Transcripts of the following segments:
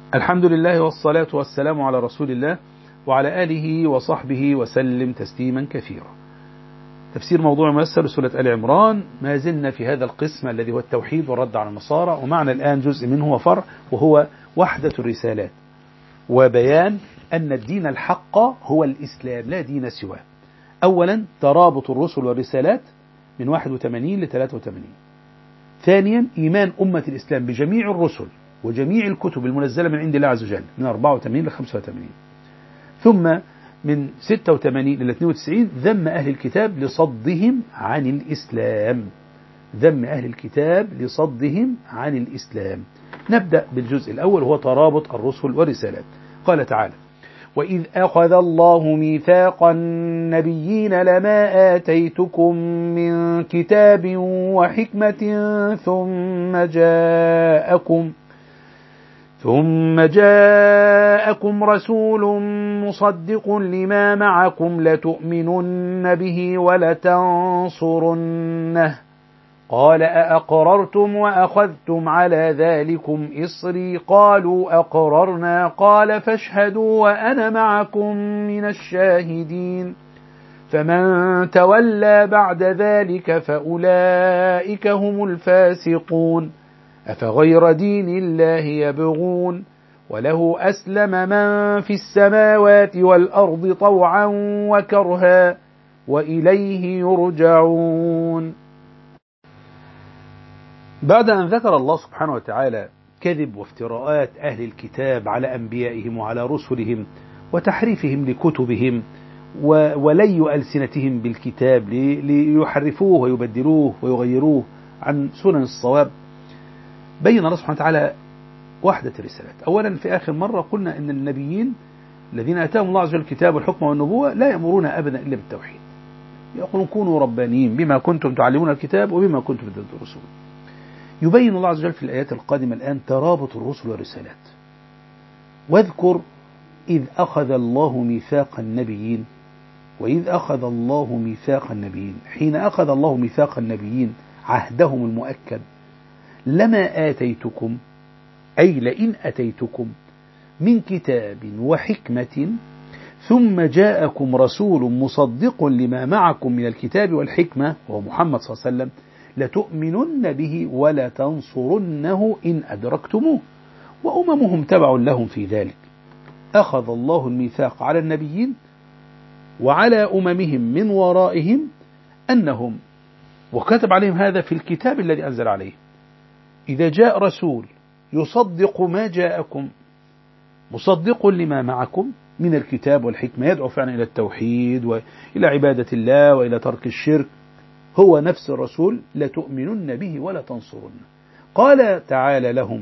الحمد لله والصلاة والسلام على رسول الله وعلى آله وصحبه وسلم تسليما كثيرا. تفسير موضوع ميسر سورة آل عمران. ما زلنا في هذا القسم الذي هو التوحيد والرد على النصارى، ومعنا الآن جزء منه وفرع، وهو وحدة الرسالات وبيان أن الدين الحق هو الإسلام لا دين سواه. أولا ترابط الرسل والرسالات من 81 ل 83. ثانيا إيمان أمة الإسلام بجميع الرسل وجميع الكتب المنزلة من عند الله عز وجل من 84 ل 85. ثم من 86 إلى 92 ذم أهل الكتاب لصدهم عن الإسلام. ذم أهل الكتاب لصدهم عن الإسلام. نبدأ بالجزء الأول، هو ترابط الرسل والرسالات. قال تعالى: وإذ أخذ الله ميثاق النبيين لما آتيتكم من كتاب وحكمة ثم جاءكم رسول مصدق لما معكم لتؤمنن به ولتنصرنه قال أأقررتم وأخذتم على ذلكم إصري قالوا أقررنا قال فاشهدوا وأنا معكم من الشاهدين فمن تولى بعد ذلك فأولئك هم الفاسقون أفغير دين الله يبغون وله أسلم من في السماوات والأرض طوعا وكرها وإليه يرجعون. بعد أن ذكر الله سبحانه وتعالى كذب وافتراءات أهل الكتاب على أنبيائهم وعلى رسلهم وتحريفهم لكتبهم ولي ألسنتهم بالكتاب ليحرفوه ويبدلوه ويغيروه عن سنن الصواب، بين الله سبحانه وتعالى وحدة الرسالات. أولا في آخر مرة قلنا أن النبيين الذين أتاهم الله عز وجل الكتاب والحكم والنبوة لا يأمرون أبدا إلا بالتوحيد. يقولون كونوا ربانيين بما كنتم تعلمون الكتاب وبما كنتم تدرسون. يبين الله عز وجل في الآيات القادمة الآن ترابط الرسل والرسالات. واذكر إذ أخذ الله ميثاق النبيين. وإذ أخذ الله ميثاق النبيين، حين أخذ الله ميثاق النبيين عهدهم المؤكد، لما آتيتكم أي لئن أتيتكم من كتاب وحكمة ثم جاءكم رسول مصدق لما معكم من الكتاب والحكمة وهو محمد صلى الله عليه وسلم لتؤمنن به ولتنصرنه إن أدركتموه وأممهم تبع لهم في ذلك. أخذ الله الميثاق على النبيين وعلى أممهم من ورائهم أنهم، وكتب عليهم هذا في الكتاب الذي أنزل عليه، إذا جاء رسول يصدق ما جاءكم مصدق لما معكم من الكتاب والحكمة، يدعو فعلا إلى التوحيد وإلى عبادة الله وإلى ترك الشرك، هو نفس الرسول لتؤمنن به ولا تنصرن. قال تعالى لهم: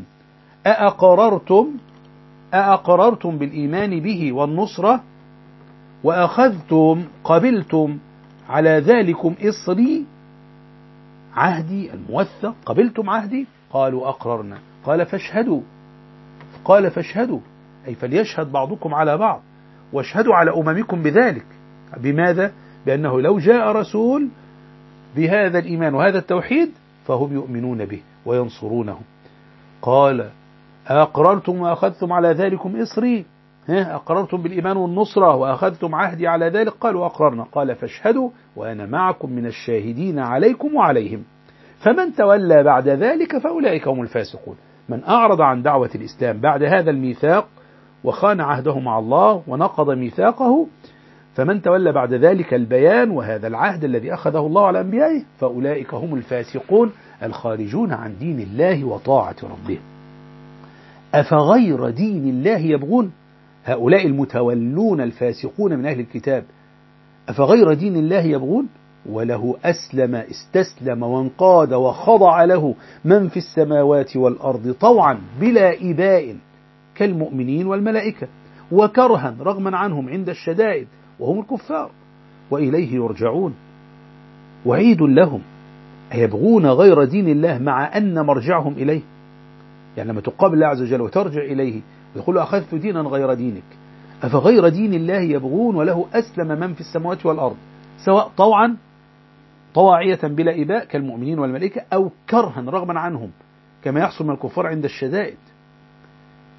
أأقررتم بالإيمان به والنصرة وأخذتم قبلتم على ذلكم إصري عهدي الموثق، قبلتم عهدي؟ قالوا أقررنا. قال فاشهدوا أي فليشهد بعضكم على بعض واشهدوا على أممكم بذلك. بماذا؟ بأنه لو جاء رسول بهذا الإيمان وهذا التوحيد فهم يؤمنون به وينصرونه. قال أقررتم وأخذتم على ذلكم إصري، أقررتم بالإيمان والنصرة وأخذتم عهدي على ذلك؟ قالوا أقررنا. قال فاشهدوا وأنا معكم من الشاهدين عليكم وعليهم فمن تولى بعد ذلك فأولئك هم الفاسقون. من أعرض عن دعوة الإسلام بعد هذا الميثاق وخان عهده مع الله ونقض ميثاقه، فمن تولى بعد ذلك البيان وهذا العهد الذي أخذه الله على أنبيائه فأولئك هم الفاسقون الخارجون عن دين الله وطاعة ربهم. أفغير دين الله يبغون؟ هؤلاء المتولون الفاسقون من أهل الكتاب أفغير دين الله يبغون وله أسلم استسلم وانقاد وخضع له من في السماوات والأرض طوعا بلا إباء كالمؤمنين والملائكة وكرها رغما عنهم عند الشدائد وهم الكفار وإليه يرجعون. وعيد لهم أيبغون غير دين الله مع أن مرجعهم إليه؟ يعني لما تقابل الله عز وجل وترجع إليه يقول أخذت دينا غير دينك. أفغير دين الله يبغون وله أسلم من في السماوات والأرض سواء طوعا طواعية بلا إباء كالمؤمنين والملائكة أو كرها رغما عنهم كما يحصل من الكفار عند الشدائد.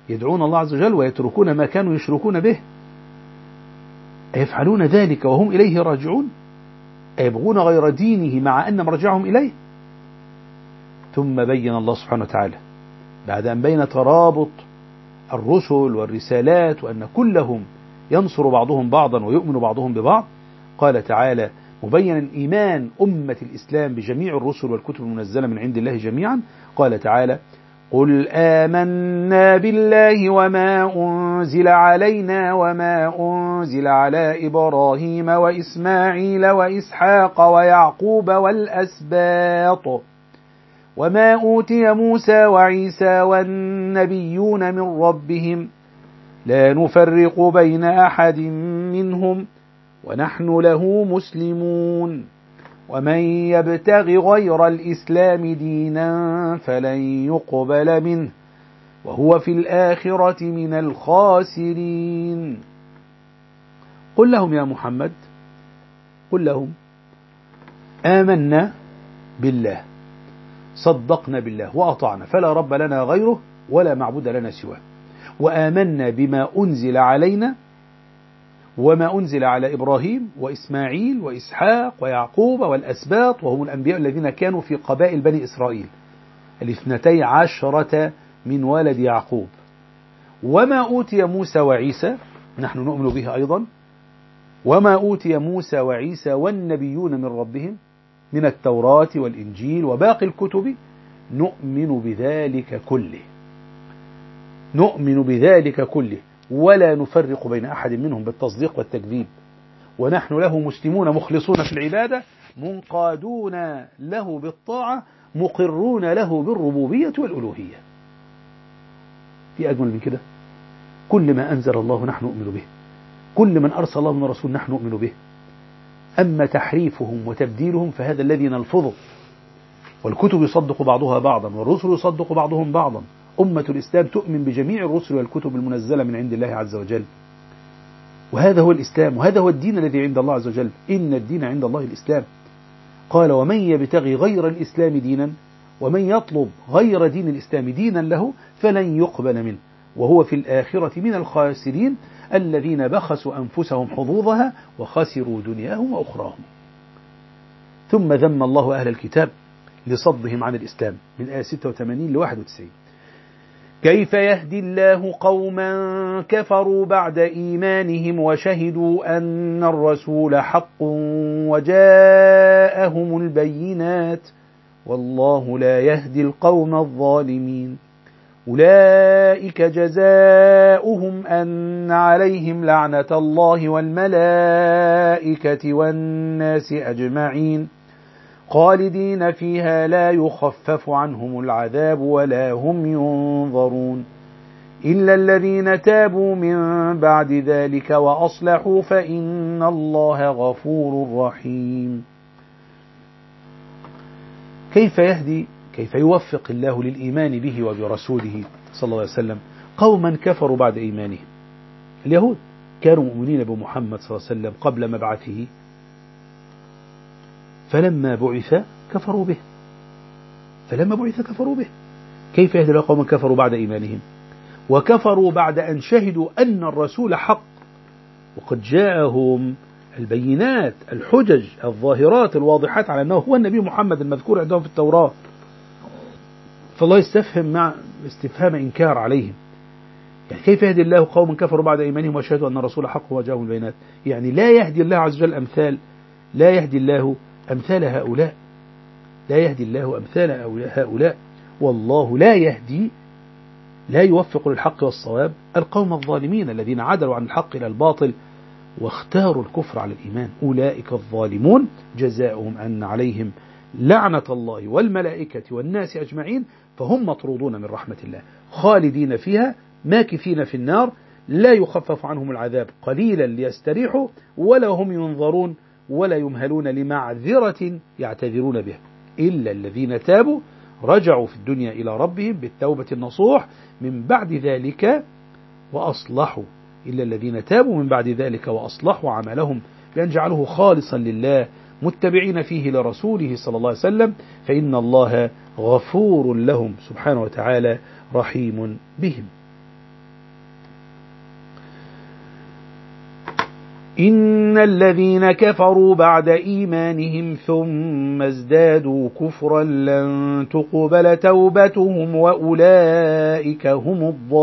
يدعون الله عز وجل ويتركون ما كانوا يشركون به. أيفعلون ذلك وهم إليه راجعون؟ أيبغون غير دينه مع أن مرجعهم إليه؟ ثم بين الله سبحانه وتعالى بعد أن بين ترابط الرسل والرسالات وأن كلهم ينصر بعضهم بعضا ويؤمن بعضهم ببعض، قال تعالى مبينا إيمان أمة الإسلام بجميع الرسل والكتب المنزلة من عند الله جميعا، قال تعالى قل آمنا بالله وما أنزل علينا وما أنزل على إبراهيم وإسماعيل وإسحاق ويعقوب والأسباط وما أوتي موسى وعيسى والنبيون من ربهم لا نفرق بين أحد منهم ونحن له مسلمون ومن يبتغ غير الإسلام دينا فلن يقبل منه وهو في الآخرة من الخاسرين. قل لهم يا محمد، قل لهم آمنا بالله صدقنا بالله وأطعنا فلا رب لنا غيره ولا معبود لنا سواه، وآمنا بما أنزل علينا وما أنزل على إبراهيم وإسماعيل وإسحاق ويعقوب والأسباط وهم الأنبياء الذين كانوا في قبائل بني إسرائيل 12 من ولد يعقوب، وما أوتي موسى وعيسى نحن نؤمن به أيضا، وما أوتي موسى وعيسى والنبيون من ربهم من التوراة والإنجيل وباقي الكتب نؤمن بذلك كله، نؤمن بذلك كله ولا نفرق بين أحد منهم بالتصديق والتكذيب، ونحن له مسلمون مخلصون في العبادة منقادون له بالطاعة مقرون له بالربوبية والألوهية. في أجمل من كده؟ كل ما أنزل الله نحن نؤمن به، كل من أرسل الله من رسول نحن نؤمن به. أما تحريفهم وتبديلهم فهذا الذي نلفظه، والكتب يصدق بعضها بعضا والرسل يصدق بعضهم بعضا. أمة الإسلام تؤمن بجميع الرسل والكتب المنزلة من عند الله عز وجل، وهذا هو الإسلام وهذا هو الدين الذي عند الله عز وجل، إن الدين عند الله الإسلام. قال ومن يبتغي غير الإسلام دينا، ومن يطلب غير دين الإسلام دينا له فلن يقبل منه وهو في الآخرة من الخاسرين الذين بخسوا أنفسهم حظوظها وخسروا دنياهم وأخراهم. ثم ذم الله أهل الكتاب لصدهم عن الإسلام من آية 86 ل 91. كيف يهدي الله قوما كفروا بعد إيمانهم وشهدوا أن الرسول حق وجاءهم البينات والله لا يهدي القوم الظالمين. أولئك جزاؤهم أن عليهم لعنة الله والملائكة والناس أجمعين خالدين فيها لا يخفف عنهم العذاب ولا هم ينظرون إلا الذين تابوا من بعد ذلك وأصلحوا فإن الله غفور رحيم. كيف يهدي، كيف يوفق الله للإيمان به وبرسوله صلى الله عليه وسلم قوما كفروا بعد إيمانهم؟ اليهود كانوا مؤمنين بمحمد صلى الله عليه وسلم قبل مبعثه، فلما بعث كفروا به، فلما بعث كفروا به. كيف يهدي الله قوما كفروا بعد إيمانهم وكفروا بعد أن شهدوا أن الرسول حق وقد جاءهم البينات الحجج الظاهرات الواضحات على أنه هو النبي محمد المذكور عندهم في التوراة؟ فالله يستفهم مع استفهام إنكار عليهم. يعني كيف يهدي الله قوما كفروا بعد إيمانهم وشهدوا أن الرسول حق وجاءهم البينات؟ يعني لا يهدي الله عز وجل أمثال، لا يهدي الله أمثال هؤلاء، لا يهدي الله أمثال هؤلاء، والله لا يهدي، لا يوفق للحق والصواب القوم الظالمين الذين عدلوا عن الحق إلى الباطل واختاروا الكفر على الإيمان. أولئك الظالمون جزاؤهم أن عليهم لعنة الله والملائكة والناس أجمعين فهم مطرودون من رحمة الله خالدين فيها ماكثين في النار لا يخفف عنهم العذاب قليلا ليستريحوا ولا هم ينظرون ولا يمهلون لمعذرة يعتذرون بها إلا الذين تابوا رجعوا في الدنيا إلى ربهم بالتوبة النصوح من بعد ذلك وأصلحوا، إلا الذين تابوا من بعد ذلك وأصلحوا عملهم بأن جعلوه خالصا لله متبعين فيه لرسوله صلى الله عليه وسلم فإن الله غفور لهم سبحانه وتعالى رحيم بهم. إن الذين كفروا بعد إيمانهم ثم ازدادوا كفرا لن تقبل توبتهم وأولئك هم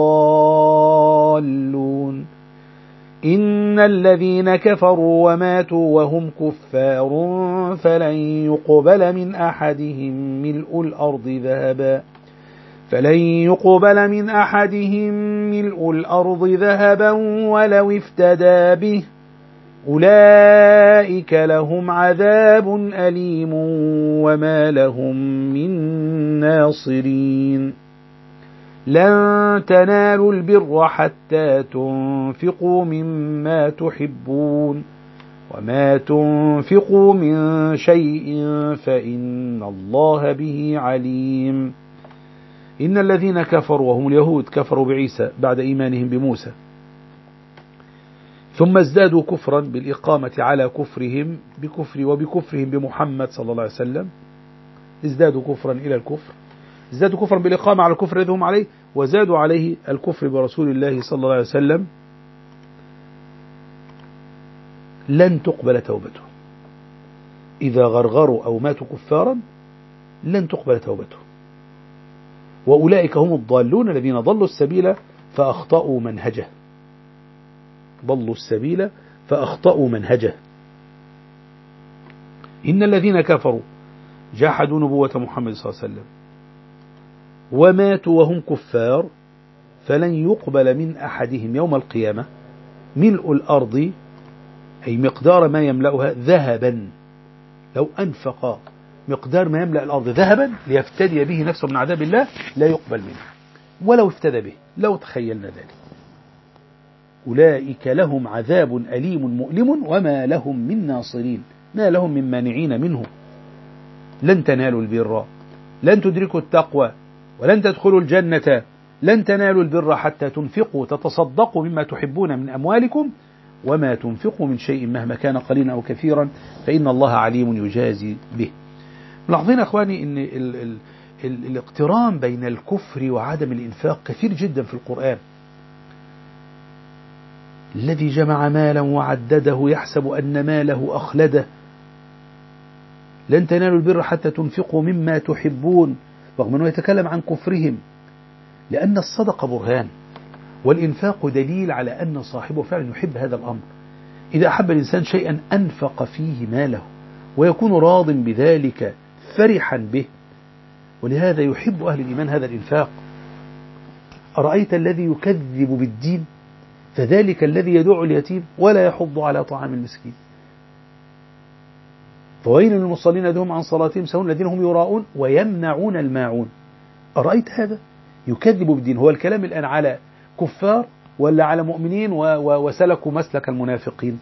الضالون. إن الذين كفروا وماتوا وهم كفار فلن يقبل من أحدهم ملء الأرض ذهبا ولو افتدى به أولئك لهم عذاب أليم وما لهم من ناصرين. لن تنالوا البر حتى تنفقوا مما تحبون وما تنفقوا من شيء فإن الله به عليم. إن الذين كفروا وهم اليهود كفروا بعيسى بعد إيمانهم بموسى ثم ازدادوا كفرا بالإقامة على كفرهم وبكفرهم بمحمد صلى الله عليه وسلم. ازدادوا كفرا إلى الكفر، ازدادوا كفرا بالإقامة على الكفر الذي هم عليه، وزادوا عليه الكفر برسول الله صلى الله عليه وسلم. لن تقبل توبتهم إذا غرغروا أو ماتوا كفارا، لن تقبل توبتهم. وأولئك هم الضالون الذين ضلوا السبيل فأخطأوا منهجه. إن الذين كفروا جحدوا نبوة محمد صلى الله عليه وسلم وماتوا وهم كفار فلن يقبل من أحدهم يوم القيامة ملء الأرض، أي مقدار ما يملأها ذهبا، لو أنفق مقدار ما يملأ الأرض ذهبا ليفتدي به نفسه من عذاب الله لا يقبل منه ولو افتدى به، لو تخيلنا ذلك. أولئك لهم عذاب أليم مؤلم وما لهم من ناصرين، ما لهم من مانعين منه. لن تنالوا البر، لن تدركوا التقوى، ولن تدخلوا الجنة، لن تنالوا البر حتى تنفقوا تتصدقوا مما تحبون من أموالكم وما تنفقوا من شيء مهما كان قليلا أو كثيرا فإن الله عليم يجازي به. ملاحظين أخواني أن الاقتران بين الكفر وعدم الإنفاق كثير جدا في القرآن. الذي جمع مالا وعدده يحسب أن ماله أخلده. لن تنالوا البر حتى تنفقوا مما تحبون، رغم أنه يتكلم عن كفرهم، لأن الصدقة برهان والإنفاق دليل على أن صاحبه فعلا يحب هذا الأمر. إذا أحب الإنسان شيئا أنفق فيه ماله ويكون راض بذلك فرحا به، ولهذا يحب أهل الإيمان هذا الإنفاق. أرأيت الذي يكذب بالدين فذلك الذي يدعو اليتيم ولا يحض على طعام المسكين. فويل للمصلين الذين هم عن صلاتهم سهون الذين هم يراءون ويمنعون الماعون. أرأيت هذا يكذب بالدين؟ هو الكلام الآن على كفار ولا على مؤمنين وسلكوا مسلك المنافقين؟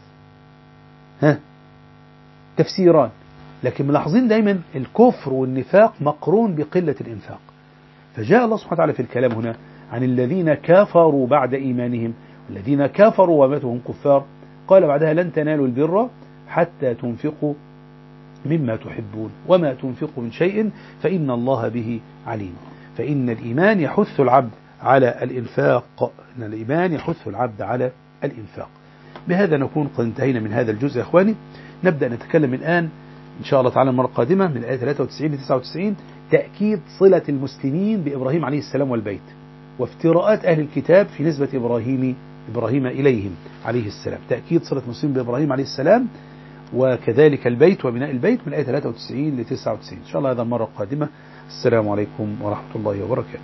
تفسيران، لكن ملاحظين دايما الكفر والنفاق مقرون بقلة الإنفاق. فجاء الله سبحانه وتعالى في الكلام هنا عن الذين كفروا بعد إيمانهم، الذين كفروا وماتوا هم كفار، قال بعدها لن تنالوا البر حتى تنفقوا مما تحبون وما تنفقوا من شيء فإن الله به عليم. فإن الإيمان يحث العبد على الإنفاق، إن الإيمان يحث العبد على الإنفاق. بهذا نكون قد انتهينا من هذا الجزء يا إخواني. نبدأ نتكلم الآن إن شاء الله تعالى المرة القادمة من الآية 93 ل 99 تأكيد صلة المسلمين بإبراهيم عليه السلام والبيت، وافتراءات أهل الكتاب في نسبة إبراهيم إليهم عليه السلام. تأكيد صلة المسلمين بإبراهيم عليه السلام وكذلك البيت وبناء البيت من الآية 93 ل 99 إن شاء الله هذا المرة القادمة. السلام عليكم ورحمة الله وبركاته.